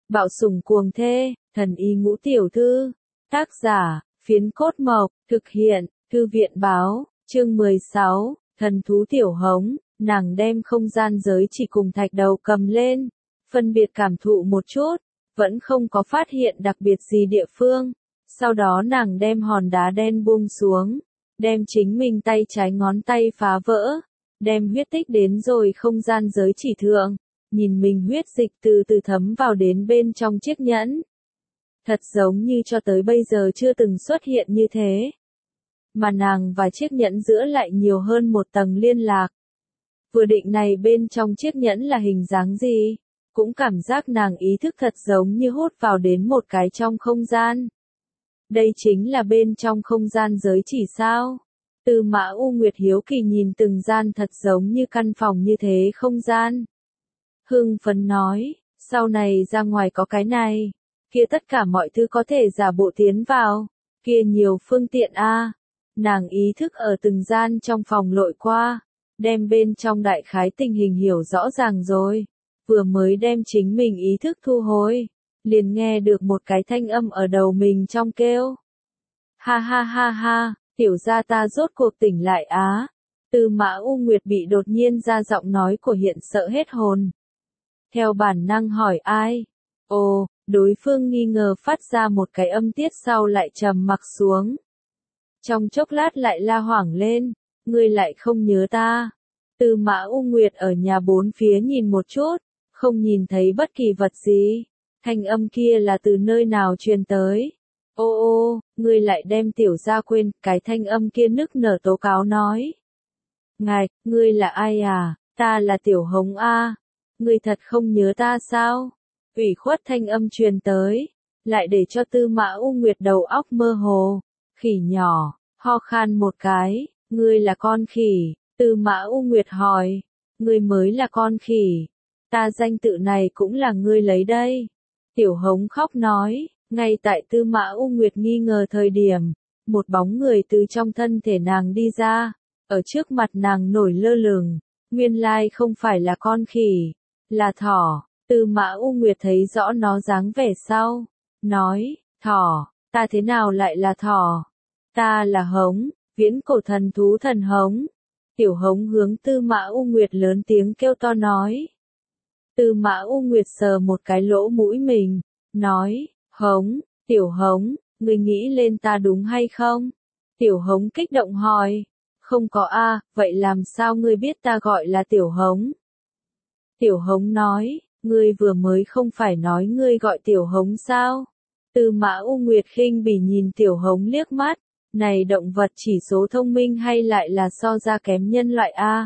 Bạo sủng cuồng thê, thần y ngũ tiểu thư. Tác giả, Phiến Cốt Mộc, thực hiện, Thư viện báo, chương 16, thần thú tiểu hống, nàng đem không gian giới chỉ cùng thạch đầu cầm lên, phân biệt cảm thụ một chút, vẫn không có phát hiện đặc biệt gì địa phương. Sau đó nàng đem hòn đá đen buông xuống, đem chính mình tay trái ngón tay phá vỡ, đem huyết tích đến rồi không gian giới chỉ thượng, nhìn mình huyết dịch từ từ thấm vào đến bên trong chiếc nhẫn. Thật giống như cho tới bây giờ chưa từng xuất hiện như thế. Mà nàng và chiếc nhẫn giữa lại nhiều hơn một tầng liên lạc. Vừa định này bên trong chiếc nhẫn là hình dáng gì, cũng cảm giác nàng ý thức thật giống như hút vào đến một cái trong không gian. Đây chính là bên trong không gian giới chỉ sao? Tư Mã U Nguyệt hiếu kỳ nhìn từng gian thật giống như căn phòng như thế không gian. Hưng phấn nói, sau này ra ngoài có cái này, kia tất cả mọi thứ có thể giả bộ tiến vào, kia nhiều phương tiện a. Nàng ý thức ở từng gian trong phòng lội qua, đem bên trong đại khái tình hình hiểu rõ ràng rồi, vừa mới đem chính mình ý thức thu hồi, liền nghe được một cái thanh âm ở đầu mình trong kêu. Ha ha ha ha, tiểu gia ta rốt cuộc tỉnh lại á. Tư Mã U Nguyệt bị đột nhiên ra giọng nói của hiện sợ hết hồn. Theo bản năng hỏi ai? Ồ, đối phương nghi ngờ phát ra một cái âm tiết sau lại trầm mặc xuống. Trong chốc lát lại la hoảng lên, ngươi lại không nhớ ta. Tư Mã U Nguyệt ở nhà bốn phía nhìn một chút, không nhìn thấy bất kỳ vật gì. Thanh âm kia là từ nơi nào truyền tới? Ô ô, ngươi lại đem tiểu gia quên, cái thanh âm kia nức nở tố cáo nói. Ngài, ngươi là ai à? Ta là tiểu hống a. Ngươi thật không nhớ ta sao? Ủy khuất thanh âm truyền tới, lại để cho Tư Mã U Nguyệt đầu óc mơ hồ. Khỉ nhỏ, ho khan một cái, ngươi là con khỉ. Tư Mã U Nguyệt hỏi, ngươi mới là con khỉ. Ta danh tự này cũng là ngươi lấy đây. Tiểu hống khóc nói, ngay tại Tư Mã U Nguyệt nghi ngờ thời điểm, một bóng người từ trong thân thể nàng đi ra, ở trước mặt nàng nổi lơ lửng, nguyên lai không phải là con khỉ, là thỏ. Tư Mã U Nguyệt thấy rõ nó dáng vẻ sau, nói, thỏ, ta thế nào lại là thỏ? Ta là hống, viễn cổ thần thú thần hống. Tiểu hống hướng Tư Mã U Nguyệt lớn tiếng kêu to nói. Tư Mã U Nguyệt sờ một cái lỗ mũi mình, nói, hống, tiểu hống, ngươi nghĩ lên ta đúng hay không? Tiểu hống kích động hỏi, không có a, vậy làm sao ngươi biết ta gọi là tiểu hống? Tiểu hống nói, ngươi vừa mới không phải nói ngươi gọi tiểu hống sao? Tư Mã U Nguyệt khinh bỉ nhìn tiểu hống liếc mắt, này động vật chỉ số thông minh hay lại là so ra kém nhân loại a?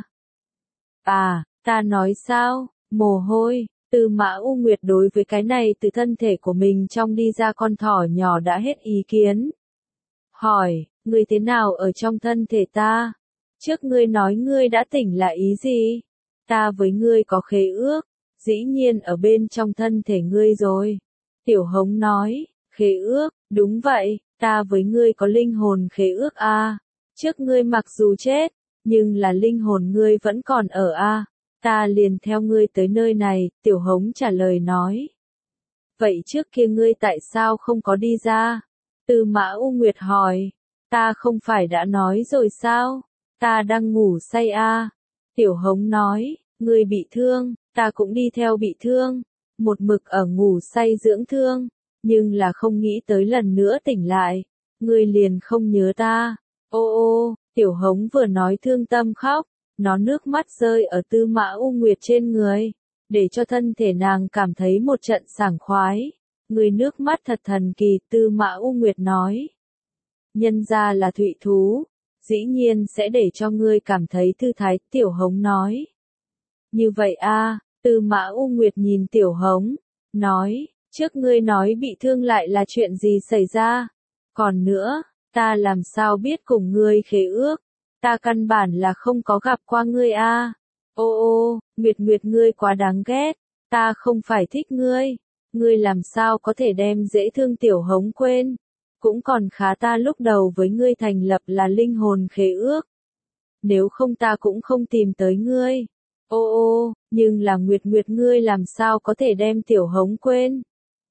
À, ta nói sao? Mồ hôi. Tư Mã U Nguyệt đối với cái này từ thân thể của mình trong đi ra con thỏ nhỏ đã hết ý kiến. Hỏi, ngươi thế nào ở trong thân thể ta? Trước ngươi nói ngươi đã tỉnh là ý gì? Ta với ngươi có khế ước, dĩ nhiên ở bên trong thân thể ngươi rồi. Tiểu hống nói, khế ước, đúng vậy, ta với ngươi có linh hồn khế ước a. Trước ngươi mặc dù chết, nhưng là linh hồn ngươi vẫn còn ở a. Ta liền theo ngươi tới nơi này, tiểu hống trả lời nói. Vậy trước kia ngươi tại sao không có đi ra? Tư Mã U Nguyệt hỏi. Ta không phải đã nói rồi sao? Ta đang ngủ say a. Tiểu hống nói, ngươi bị thương, ta cũng đi theo bị thương. Một mực ở ngủ say dưỡng thương, nhưng là không nghĩ tới lần nữa tỉnh lại. Ngươi liền không nhớ ta. Ô ô, tiểu hống vừa nói thương tâm khóc. Nó nước mắt rơi ở Tư Mã U Nguyệt trên người, để cho thân thể nàng cảm thấy một trận sảng khoái. Người nước mắt thật thần kỳ, Tư Mã U Nguyệt nói. Nhân ra là thụy thú, dĩ nhiên sẽ để cho ngươi cảm thấy thư thái, tiểu hống nói. Như vậy a, Tư Mã U Nguyệt nhìn tiểu hống, nói, trước ngươi nói bị thương lại là chuyện gì xảy ra? Còn nữa, ta làm sao biết cùng ngươi khế ước? Ta căn bản là không có gặp qua ngươi a. Ô ô, Nguyệt Nguyệt ngươi quá đáng ghét, ta không phải thích ngươi. Ngươi làm sao có thể đem dễ thương tiểu hống quên? Cũng còn khá ta lúc đầu với ngươi thành lập là linh hồn khế ước. Nếu không ta cũng không tìm tới ngươi. Ô ô, nhưng là Nguyệt Nguyệt ngươi làm sao có thể đem tiểu hống quên?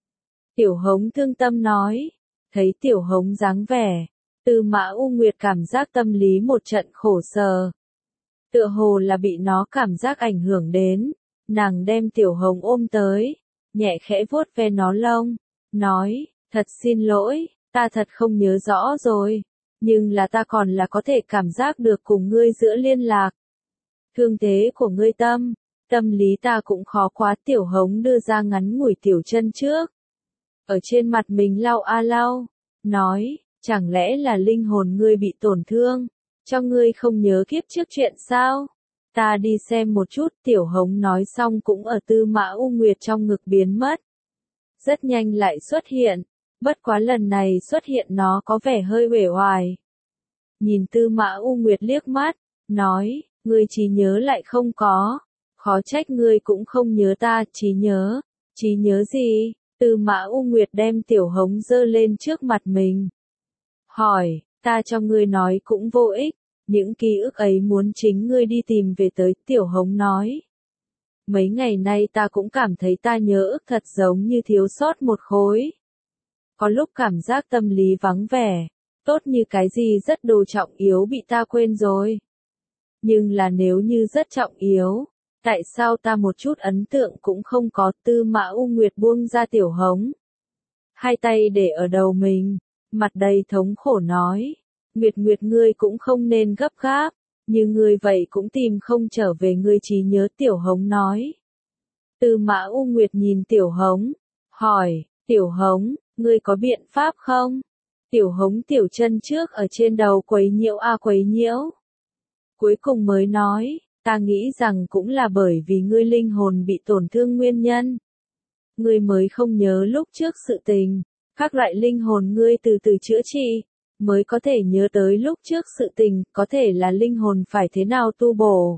Tiểu Hống thương tâm nói. Thấy Tiểu Hống dáng vẻ, Tư Mã U Nguyệt cảm giác tâm lý một trận khổ sở. Tựa hồ là bị nó cảm giác ảnh hưởng đến, nàng đem Tiểu Hống ôm tới, nhẹ khẽ vuốt ve nó lông, nói, thật xin lỗi, ta thật không nhớ rõ rồi, nhưng là ta còn là có thể cảm giác được cùng ngươi giữa liên lạc. Thương thế của ngươi tâm lý ta cũng khó quá. Tiểu Hống đưa ra ngắn ngủi tiểu chân trước. Ở trên mặt mình lau a lau, nói, chẳng lẽ là linh hồn ngươi bị tổn thương, cho ngươi không nhớ kiếp trước chuyện sao? Ta đi xem một chút. Tiểu Hống nói xong cũng ở Tư Mã U Nguyệt trong ngực biến mất. Rất nhanh lại xuất hiện, bất quá lần này xuất hiện nó có vẻ hơi uể oải. Nhìn Tư Mã U Nguyệt liếc mắt, nói, ngươi trí nhớ lại không có, khó trách ngươi cũng không nhớ ta. Trí nhớ gì? Tư Mã U Nguyệt đem Tiểu Hống giơ lên trước mặt mình. Hỏi, ta cho ngươi nói cũng vô ích, những ký ức ấy muốn chính ngươi đi tìm về tới. Tiểu Hống nói. Mấy ngày nay ta cũng cảm thấy ta nhớ ức thật giống như thiếu sót một khối. Có lúc cảm giác tâm lý vắng vẻ, tốt như cái gì rất đồ trọng yếu bị ta quên rồi. Nhưng là nếu như rất trọng yếu, tại sao ta một chút ấn tượng cũng không có? Tư Mã U Nguyệt buông ra Tiểu Hống, hai tay để ở đầu mình, mặt đầy thống khổ nói, Nguyệt ngươi cũng không nên gấp gáp, như ngươi vậy cũng tìm không trở về ngươi trí nhớ. Tiểu Hống nói. Tư Mã U Nguyệt nhìn Tiểu Hống, hỏi, Tiểu Hống, ngươi có biện pháp không? Tiểu Hống tiểu chân trước ở trên đầu quấy nhiễu quấy nhiễu. Cuối cùng mới nói, ta nghĩ rằng cũng là bởi vì ngươi linh hồn bị tổn thương nguyên nhân. Ngươi mới không nhớ lúc trước sự tình, các loại linh hồn ngươi từ từ chữa trị, mới có thể nhớ tới lúc trước sự tình. Có thể là linh hồn phải thế nào tu bổ.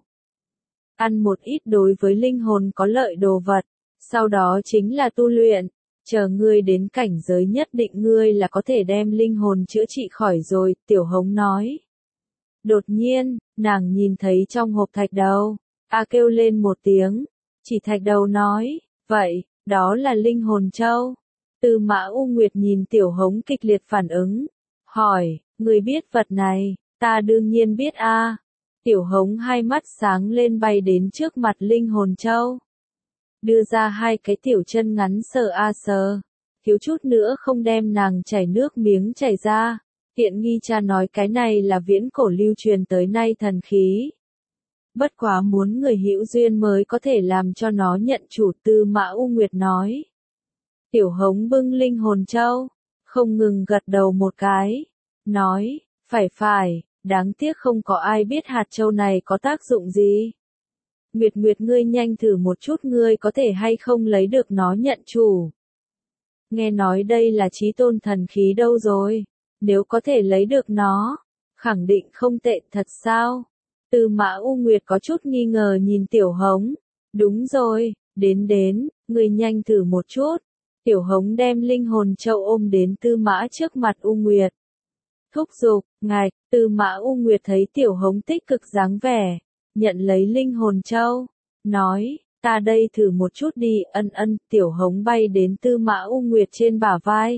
Ăn một ít đối với linh hồn có lợi đồ vật, sau đó chính là tu luyện, chờ ngươi đến cảnh giới nhất định ngươi là có thể đem linh hồn chữa trị khỏi rồi. Tiểu Hống nói. Đột nhiên, nàng nhìn thấy trong hộp thạch đầu, kêu lên một tiếng, chỉ thạch đầu nói, vậy, đó là linh hồn châu. Tư Mã U Nguyệt nhìn Tiểu Hống kịch liệt phản ứng, hỏi, ngươi biết vật này? Ta đương nhiên biết a. Tiểu Hống hai mắt sáng lên bay đến trước mặt linh hồn châu, đưa ra hai cái tiểu chân ngắn sờ, thiếu chút nữa không đem nàng chảy nước miếng chảy ra. Tiện nghi cha nói cái này là viễn cổ lưu truyền tới nay thần khí. Bất quá muốn người hữu duyên mới có thể làm cho nó nhận chủ. Tư Mã U Nguyệt nói. Tiểu Hống bưng linh hồn châu, không ngừng gật đầu một cái, nói, phải, đáng tiếc không có ai biết hạt châu này có tác dụng gì. Nguyệt ngươi nhanh thử một chút, ngươi có thể hay không lấy được nó nhận chủ. Nghe nói đây là chí tôn thần khí đâu rồi, nếu có thể lấy được nó, khẳng định không tệ thật sao? Tư Mã U Nguyệt có chút nghi ngờ nhìn Tiểu Hống. Đúng rồi, đến, ngươi nhanh thử một chút. Tiểu Hống đem linh hồn châu ôm đến Tư Mã trước mặt U Nguyệt. Thúc giục, ngài. Tư Mã U Nguyệt thấy Tiểu Hống tích cực dáng vẻ, nhận lấy linh hồn châu, nói, ta đây thử một chút đi. Ân. Tiểu Hống bay đến Tư Mã U Nguyệt trên bả vai,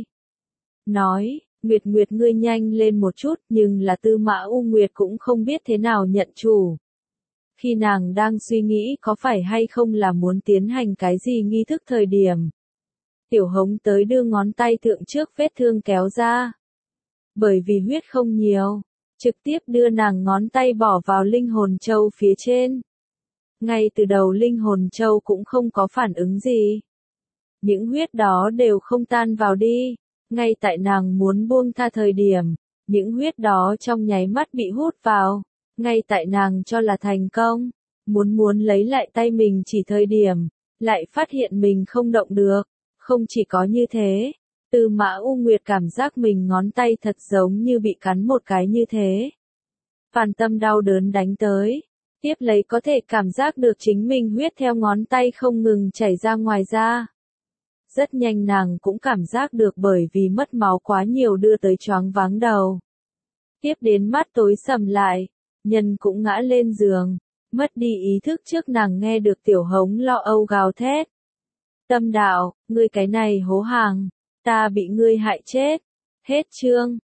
nói, Nguyệt ngươi nhanh lên một chút. Nhưng là Tư Mã U Nguyệt cũng không biết thế nào nhận chủ. Khi nàng đang suy nghĩ có phải hay không là muốn tiến hành cái gì nghi thức thời điểm, Tiểu Hống tới đưa ngón tay thượng trước vết thương kéo ra. Bởi vì huyết không nhiều, trực tiếp đưa nàng ngón tay bỏ vào linh hồn châu phía trên. Ngay từ đầu linh hồn châu cũng không có phản ứng gì. Những huyết đó đều không tan vào đi. Ngay tại nàng muốn buông tha thời điểm, những huyết đó trong nháy mắt bị hút vào. Ngay tại nàng cho là thành công, muốn lấy lại tay mình chỉ thời điểm, lại phát hiện mình không động được. Không chỉ có như thế, Tư Mã U Nguyệt cảm giác mình ngón tay thật giống như bị cắn một cái như thế. Phản tâm đau đớn đánh tới, tiếp lấy có thể cảm giác được chính mình huyết theo ngón tay không ngừng chảy ra ngoài ra. Rất nhanh nàng cũng cảm giác được bởi vì mất máu quá nhiều đưa tới choáng váng đầu. Tiếp đến mắt tối sầm lại, nhân cũng ngã lên giường, mất đi ý thức trước nàng nghe được Tiểu Hống lo âu gào thét. Tâm đạo, ngươi cái này hố hàng, ta bị ngươi hại chết. Hết chương.